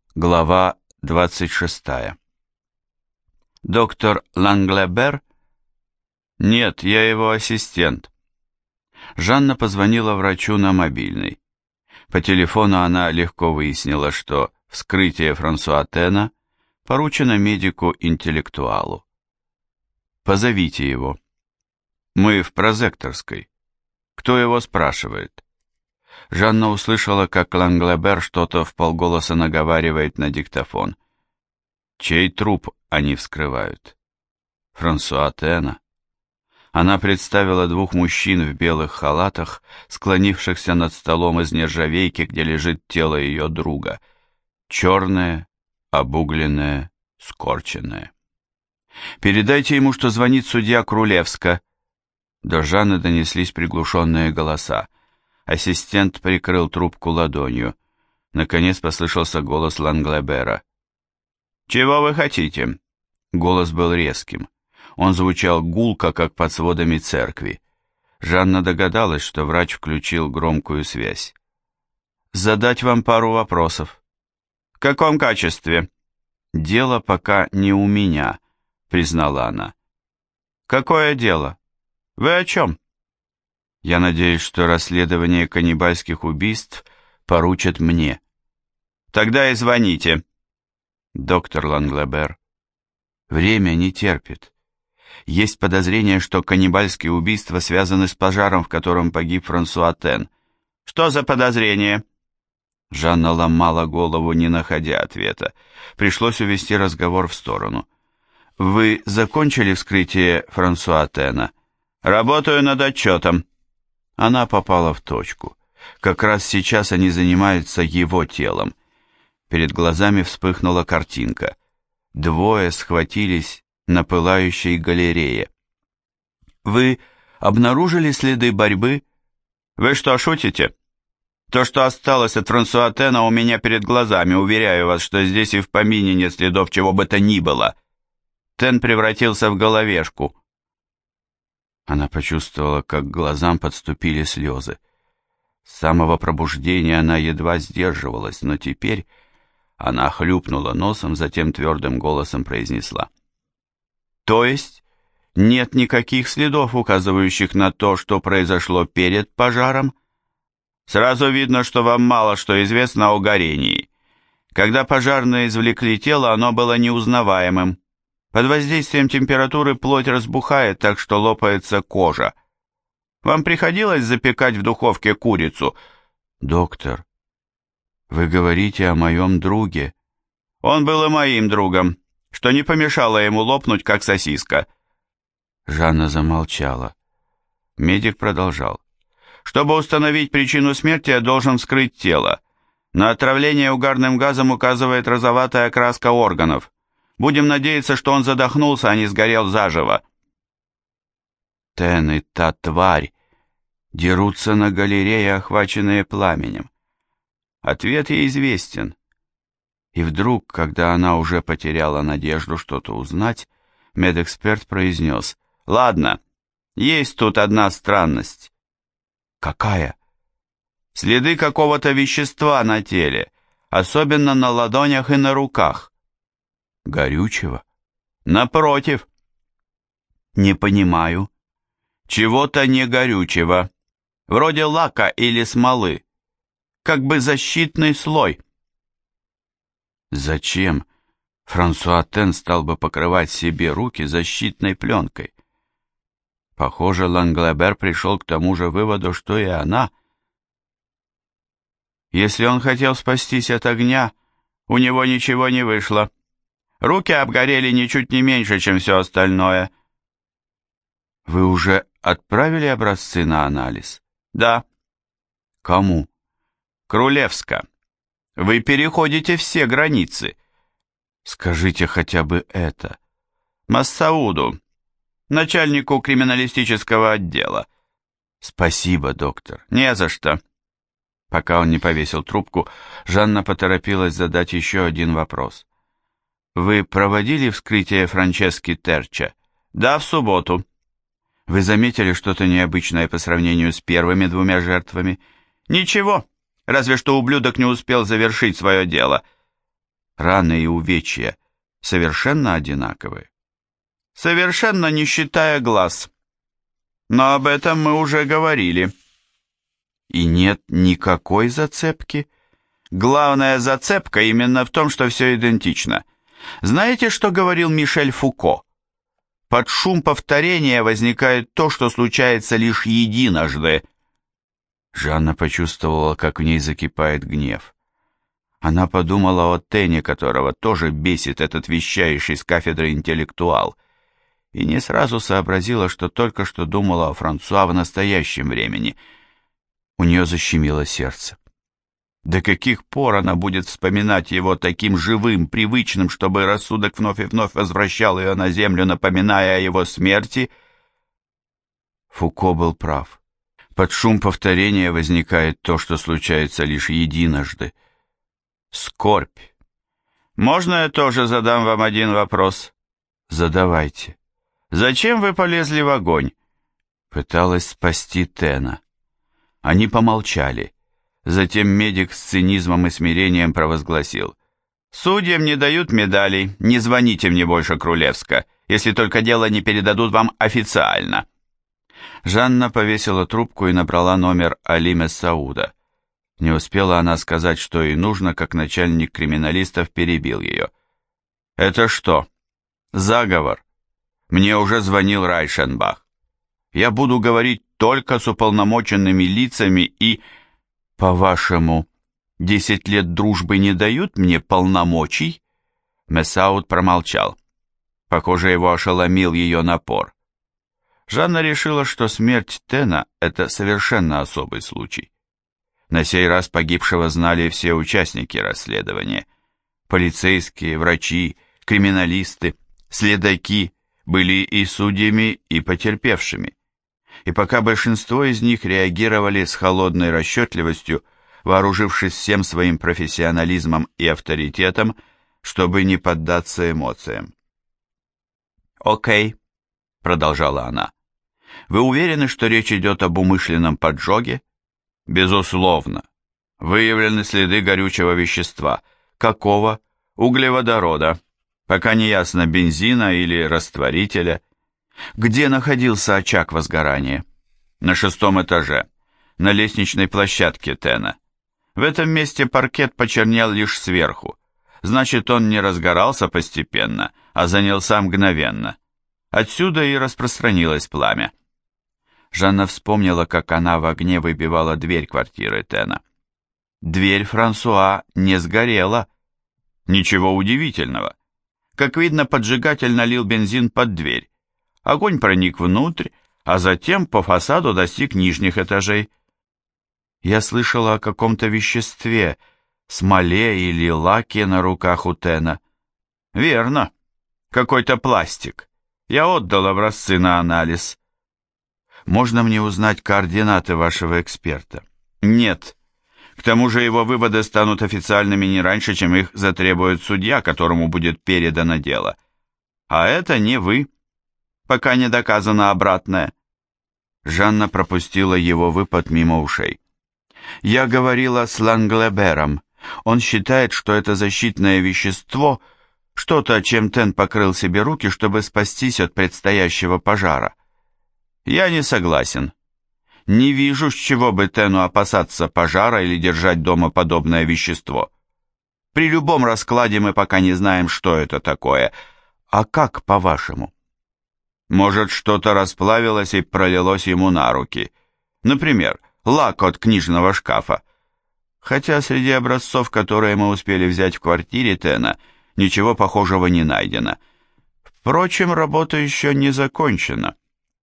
Глава 26. Доктор Ланглебер? Нет, я его ассистент. Жанна позвонила врачу на мобильный. По телефону она легко выяснила, что вскрытие Франсуа Тена поручено медику-интеллектуалу. Позовите его. Мы в прозекторской. Кто его спрашивает? Жанна услышала, как Ланглебер что-то вполголоса наговаривает на диктофон. Чей труп они вскрывают? Франсуа Тена. Она представила двух мужчин в белых халатах, склонившихся над столом из нержавейки, где лежит тело ее друга. Черное, обугленное, скорченное. «Передайте ему, что звонит судья Крулевска». До Жанны донеслись приглушенные голоса. Ассистент прикрыл трубку ладонью. Наконец послышался голос Ланглебера. «Чего вы хотите?» Голос был резким. Он звучал гулко, как под сводами церкви. Жанна догадалась, что врач включил громкую связь. «Задать вам пару вопросов». «В каком качестве?» «Дело пока не у меня», — признала она. «Какое дело? Вы о чем?» «Я надеюсь, что расследование каннибальских убийств поручат мне». «Тогда и звоните». «Доктор Ланглебер, время не терпит. Есть подозрение, что каннибальские убийства связаны с пожаром, в котором погиб Франсуа Тен». «Что за подозрение?» Жанна ломала голову, не находя ответа. Пришлось увести разговор в сторону. «Вы закончили вскрытие Франсуа Тена?» «Работаю над отчетом». Она попала в точку. Как раз сейчас они занимаются его телом. Перед глазами вспыхнула картинка. Двое схватились на пылающей галерее. «Вы обнаружили следы борьбы?» «Вы что, шутите? То, что осталось от Франсуа Тена, у меня перед глазами. Уверяю вас, что здесь и в помине нет следов чего бы то ни было. Тен превратился в головешку». Она почувствовала, как к глазам подступили слезы. С самого пробуждения она едва сдерживалась, но теперь она хлюпнула носом, затем твердым голосом произнесла. «То есть нет никаких следов, указывающих на то, что произошло перед пожаром?» «Сразу видно, что вам мало что известно о горении. Когда пожарные извлекли тело, оно было неузнаваемым. Под воздействием температуры плоть разбухает, так что лопается кожа. Вам приходилось запекать в духовке курицу?» «Доктор, вы говорите о моем друге». «Он был и моим другом, что не помешало ему лопнуть, как сосиска». Жанна замолчала. Медик продолжал. «Чтобы установить причину смерти, я должен вскрыть тело. На отравление угарным газом указывает розоватая окраска органов. Будем надеяться, что он задохнулся, а не сгорел заживо». Тен и та тварь дерутся на галерее, охваченные пламенем. Ответ ей известен. И вдруг, когда она уже потеряла надежду что-то узнать, медэксперт произнес: «Ладно, есть тут одна странность». «Какая?» «Следы какого-то вещества на теле, особенно на ладонях и на руках». «Горючего?» «Напротив». «Не понимаю». «Чего-то не горючего, вроде лака или смолы, как бы защитный слой». «Зачем Франсуа Тен стал бы покрывать себе руки защитной пленкой?» Похоже, Ланглебер пришел к тому же выводу, что и она. Если он хотел спастись от огня, у него ничего не вышло. Руки обгорели ничуть не меньше, чем все остальное. Вы уже отправили образцы на анализ? Да. Кому? Крулевска. Вы переходите все границы. Скажите хотя бы это. Массауду, начальнику криминалистического отдела. Спасибо, доктор. Не за что. Пока он не повесил трубку, Жанна поторопилась задать еще один вопрос. Вы проводили вскрытие Франчески Терча? Да, в субботу. Вы заметили что-то необычное по сравнению с первыми двумя жертвами? Ничего, разве что ублюдок не успел завершить свое дело. раны и увечья совершенно одинаковые? Совершенно не считая глаз. Но об этом мы уже говорили. И нет никакой зацепки? Главная зацепка именно в том, что все идентично. Знаете, что говорил Мишель Фуко? Под шум повторения возникает то, что случается лишь единожды. Жанна почувствовала, как в ней закипает гнев. Она подумала о Тене, которого тоже бесит этот вещающий с кафедры интеллектуал, и не сразу сообразила, что только что думала о Франсуа в настоящем времени. У нее защемило сердце. До каких пор она будет вспоминать его таким живым, привычным, чтобы рассудок вновь и вновь возвращал ее на землю, напоминая о его смерти? Фуко был прав. Под шум повторения возникает то, что случается лишь единожды. Скорбь. Можно я тоже задам вам один вопрос? Задавайте. Зачем вы полезли в огонь? Пыталась спасти Тена. Они помолчали. Затем медик с цинизмом и смирением провозгласил: «Судьям не дают медалей, не звоните мне больше, Крулевска, если только дело не передадут вам официально». Жанна повесила трубку и набрала номер Али Мессауда. Не успела она сказать, что ей нужно, как начальник криминалистов перебил ее. «Это что? Заговор? Мне уже звонил Райшенбах. Я буду говорить только с уполномоченными лицами и... По-вашему, 10 лет дружбы не дают мне полномочий?» Мессауд промолчал. Похоже, его ошеломил ее напор. Жанна решила, что смерть Тена – это совершенно особый случай. На сей раз погибшего знали все участники расследования. Полицейские, врачи, криминалисты, следаки были и судьями, и потерпевшими. И пока большинство из них реагировали с холодной расчетливостью, вооружившись всем своим профессионализмом и авторитетом, чтобы не поддаться эмоциям. «Окей», — продолжала она. «Вы уверены, что речь идет об умышленном поджоге?» «Безусловно. Выявлены следы горючего вещества. Какого? Углеводорода. Пока не ясно, бензина или растворителя». «Где находился очаг возгорания?» «На 6-м этаже, на лестничной площадке Тена. В этом месте паркет почернел лишь сверху. Значит, он не разгорался постепенно, а занялся мгновенно. Отсюда и распространилось пламя». Жанна вспомнила, как она в огне выбивала дверь квартиры Тена. Дверь Франсуа не сгорела. Ничего удивительного. Как видно, поджигатель налил бензин под дверь. Огонь проник внутрь, а затем по фасаду достиг нижних этажей. Я слышала о каком-то веществе, смоле или лаке на руках у Тена. Верно. Какой-то пластик. Я отдал образцы на анализ. Можно мне узнать координаты вашего эксперта? Нет. К тому же его выводы станут официальными не раньше, чем их затребует судья, которому будет передано дело. А это не вы, пока не доказано обратное. Жанна пропустила его выпад мимо ушей. Я говорила с Ланглебером. Он считает, что это защитное вещество, что-то, чем Тен покрыл себе руки, чтобы спастись от предстоящего пожара. Я не согласен. Не вижу, с чего бы Тену опасаться пожара или держать дома подобное вещество. При любом раскладе мы пока не знаем, что это такое. А как, по-вашему? Может, что-то расплавилось и пролилось ему на руки. Например, лак от книжного шкафа. Хотя среди образцов, которые мы успели взять в квартире Тена, ничего похожего не найдено. Впрочем, работа еще не закончена.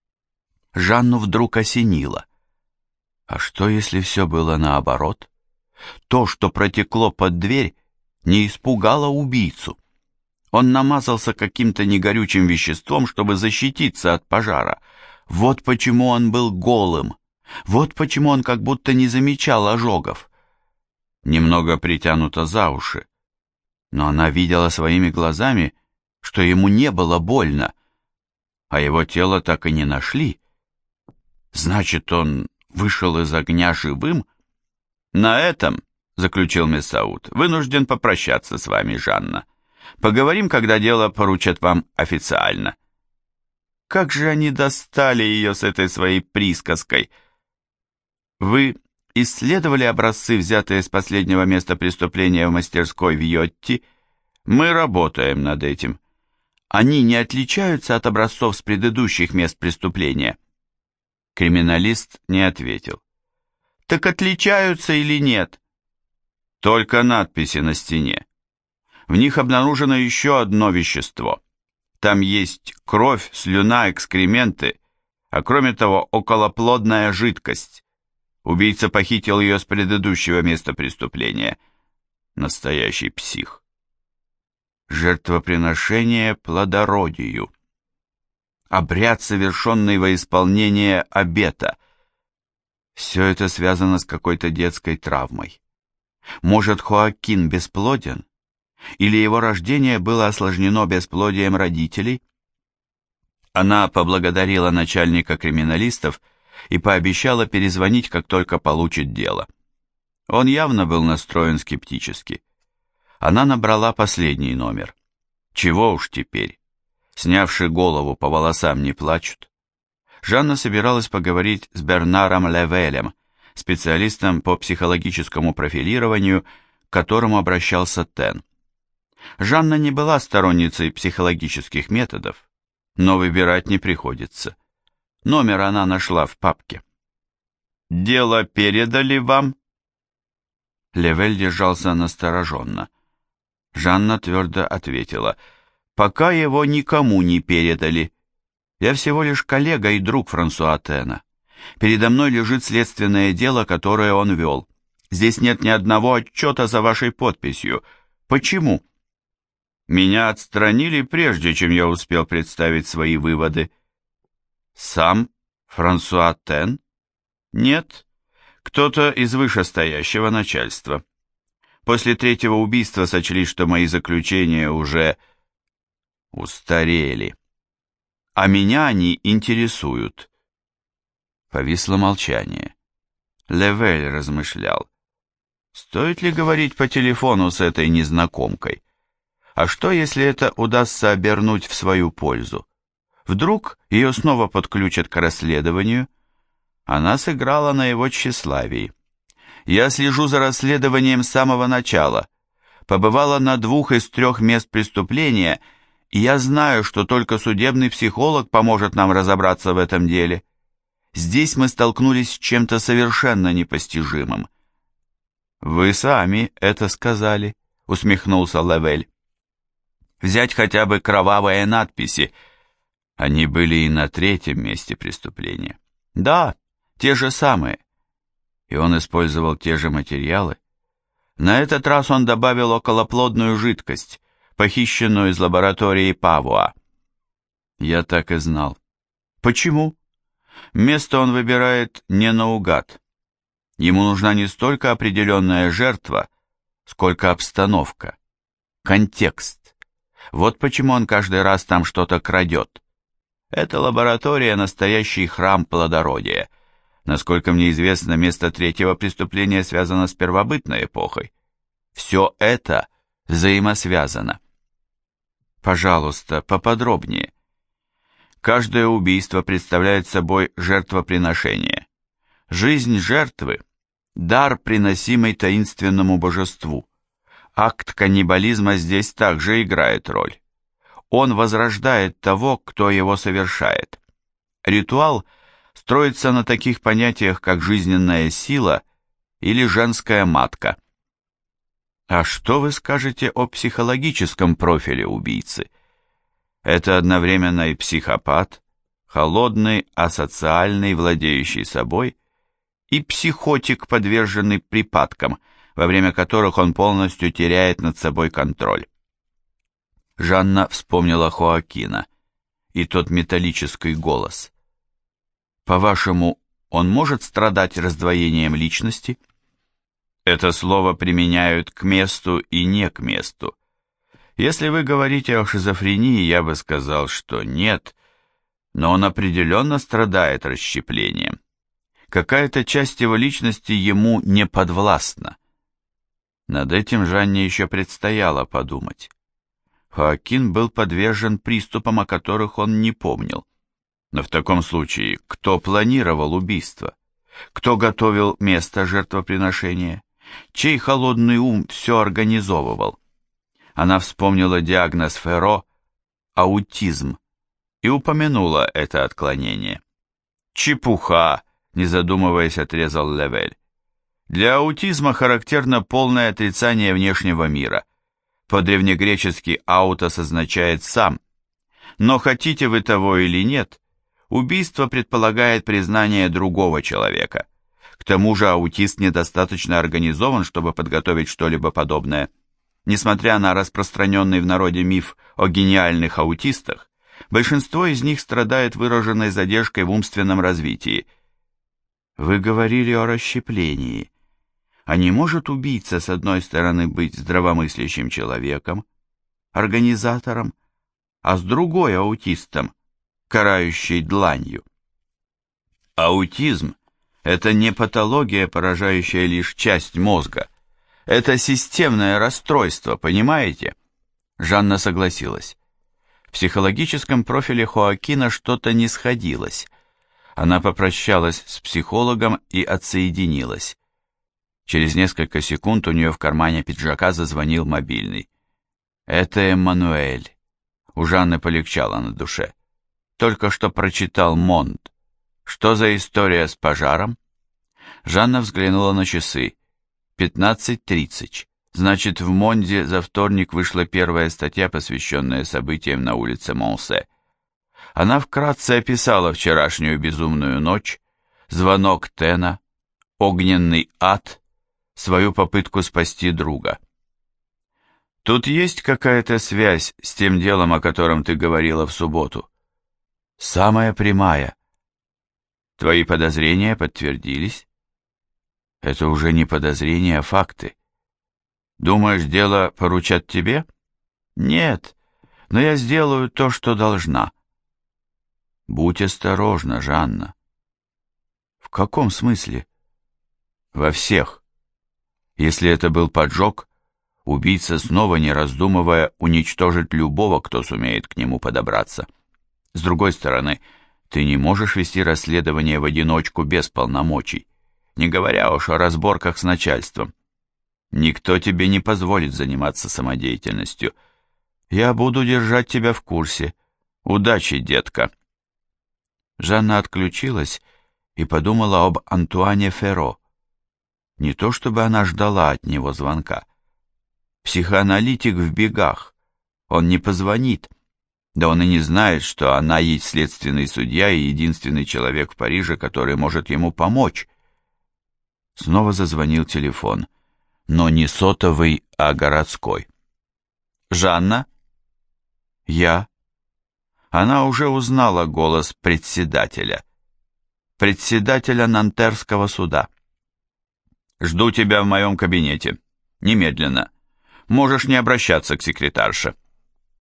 Жанну вдруг осенило. А что, если все было наоборот? То, что протекло под дверь, не испугало убийцу. Он намазался каким-то негорючим веществом, чтобы защититься от пожара. Вот почему он был голым. Вот почему он как будто не замечал ожогов. Немного притянуто за уши. Но она видела своими глазами, что ему не было больно, а его тело так и не нашли. Значит, он вышел из огня живым? На этом заключил Мессауд, — «вынужден попрощаться с вами, Жанна. Поговорим, когда дело поручат вам официально». Как же они достали ее с этой своей присказкой. Вы исследовали образцы, взятые с последнего места преступления в мастерской в Йотти? Мы работаем над этим. Они не отличаются от образцов с предыдущих мест преступления? Криминалист не ответил. Так отличаются или нет? Только надписи на стене. В них обнаружено еще одно вещество. Там есть кровь, слюна, экскременты, а кроме того околоплодная жидкость. Убийца похитил ее с предыдущего места преступления. Настоящий псих. Жертвоприношение плодородию. Обряд, совершенный во исполнение обета. Все это связано с какой-то детской травмой. Может, Хоакин бесплоден? Или его рождение было осложнено бесплодием родителей? Она поблагодарила начальника криминалистов и пообещала перезвонить, как только получит дело. Он явно был настроен скептически. Она набрала последний номер. Чего уж теперь? Снявши голову, по волосам не плачут. Жанна собиралась поговорить с Бернаром Левелем, специалистом по психологическому профилированию, к которому обращался Тен. Жанна не была сторонницей психологических методов, но выбирать не приходится. Номер она нашла в папке. «Дело передали вам?» Левель держался настороженно. Жанна твердо ответила: «Пока его никому не передали. Я всего лишь коллега и друг Франсуа Тена. Передо мной лежит следственное дело, которое он вел. Здесь нет ни одного отчета за вашей подписью. Почему?» «Меня отстранили, прежде чем я успел представить свои выводы». «Сам Франсуа Тен?» «Нет, кто-то из вышестоящего начальства. После третьего убийства сочли, что мои заключения уже устарели. А меня они интересуют». Повисло молчание. Левель размышлял. Стоит ли говорить по телефону с этой незнакомкой? А что, если это удастся обернуть в свою пользу? Вдруг ее снова подключат к расследованию? Она сыграла на его тщеславии. «Я слежу за расследованием с самого начала. Побывала на 2 из 3 мест преступления, и я знаю, что только судебный психолог поможет нам разобраться в этом деле. Здесь мы столкнулись с чем-то совершенно непостижимым». «Вы сами это сказали», — усмехнулся Левель. «Взять хотя бы кровавые надписи. Они были и на 3-м месте преступления». «Да, те же самые». И он использовал те же материалы. На этот раз он добавил околоплодную жидкость, похищенную из лаборатории Павуа. Я так и знал. Почему? Место он выбирает не наугад. Ему нужна не столько определенная жертва, сколько обстановка, контекст. Вот почему он каждый раз там что-то крадет. Эта лаборатория — настоящий храм плодородия. Насколько мне известно, место 3-го преступления связано с первобытной эпохой. Все это взаимосвязано. Пожалуйста, поподробнее. Каждое убийство представляет собой жертвоприношение. Жизнь жертвы – дар, приносимый таинственному божеству. Акт каннибализма здесь также играет роль. Он возрождает того, кто его совершает. Ритуал строится на таких понятиях, как жизненная сила или женская матка. А что вы скажете о психологическом профиле убийцы? Это одновременно и психопат, холодный, асоциальный, владеющий собой, и психотик, подверженный припадкам, во время которых он полностью теряет над собой контроль. Жанна вспомнила Хоакина и тот металлический голос. По-вашему, он может страдать раздвоением личности? Это слово применяют к месту и не к месту. Если вы говорите о шизофрении, я бы сказал, что нет, но он определенно страдает расщеплением. Какая-то часть его личности ему не подвластна. Над этим Жанне еще предстояло подумать. Хоакин был подвержен приступам, о которых он не помнил. Но в таком случае, кто планировал убийство? Кто готовил место жертвоприношения? Чей холодный ум все организовывал? Она вспомнила диагноз Ферро – аутизм, и упомянула это отклонение. «Чепуха!» – не задумываясь, отрезал Левель. «Для аутизма характерно полное отрицание внешнего мира. По-древнегречески «аутос» означает «сам». Но хотите вы того или нет, убийство предполагает признание другого человека. К тому же аутист недостаточно организован, чтобы подготовить что-либо подобное. Несмотря на распространенный в народе миф о гениальных аутистах, большинство из них страдает выраженной задержкой в умственном развитии. Вы говорили о расщеплении. А не может убийца, с одной стороны, быть здравомыслящим человеком, организатором, а с другой аутистом, карающей дланью? Аутизм – это не патология, поражающая лишь часть мозга. Это системное расстройство, понимаете? Жанна согласилась. В психологическом профиле Хоакина что-то не сходилось. Она попрощалась с психологом и отсоединилась. Через несколько секунд у нее в кармане пиджака зазвонил мобильный. Это Эммануэль. У Жанны полегчало на душе. Только что прочитал Монд. Что за история с пожаром? Жанна взглянула на часы. 15:30. Значит, в Монде за вторник вышла первая статья, посвященная событиям на улице Монсе. Она вкратце описала вчерашнюю безумную ночь, звонок Тена, огненный ад, свою попытку спасти друга. Тут есть какая-то связь с тем делом, о котором ты говорила в субботу? Самая прямая. Твои подозрения подтвердились? Это уже не подозрения, а факты. Думаешь, дело поручат тебе? Нет, но я сделаю то, что должна. Будь осторожна, Жанна. В каком смысле? Во всех. Если это был поджог, убийца снова, не раздумывая, уничтожит любого, кто сумеет к нему подобраться. С другой стороны, ты не можешь вести расследование в одиночку без полномочий, не говоря уж о разборках с начальством. Никто тебе не позволит заниматься самодеятельностью. Я буду держать тебя в курсе. Удачи, детка. Жанна отключилась и подумала об Антуане Ферро. Не то чтобы она ждала от него звонка. Психоаналитик в бегах. Он не позвонит. Да он и не знает, что она есть следственный судья и единственный человек в Париже, который может ему помочь. Снова зазвонил телефон. Но не сотовый, а городской. «Жанна?» «Я?» Она уже узнала голос председателя. Председателя Нантерского суда. «Жду тебя в моем кабинете. Немедленно. Можешь не обращаться к секретарше».